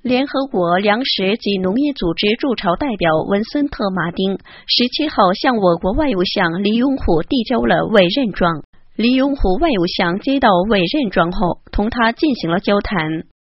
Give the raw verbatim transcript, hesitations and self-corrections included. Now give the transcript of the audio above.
联合国粮食及农业组织驻朝代表文森特·马丁十七号向我国外务相黎永虎递交了委任状。黎永虎外务相接到委任状后，同他进行了交谈。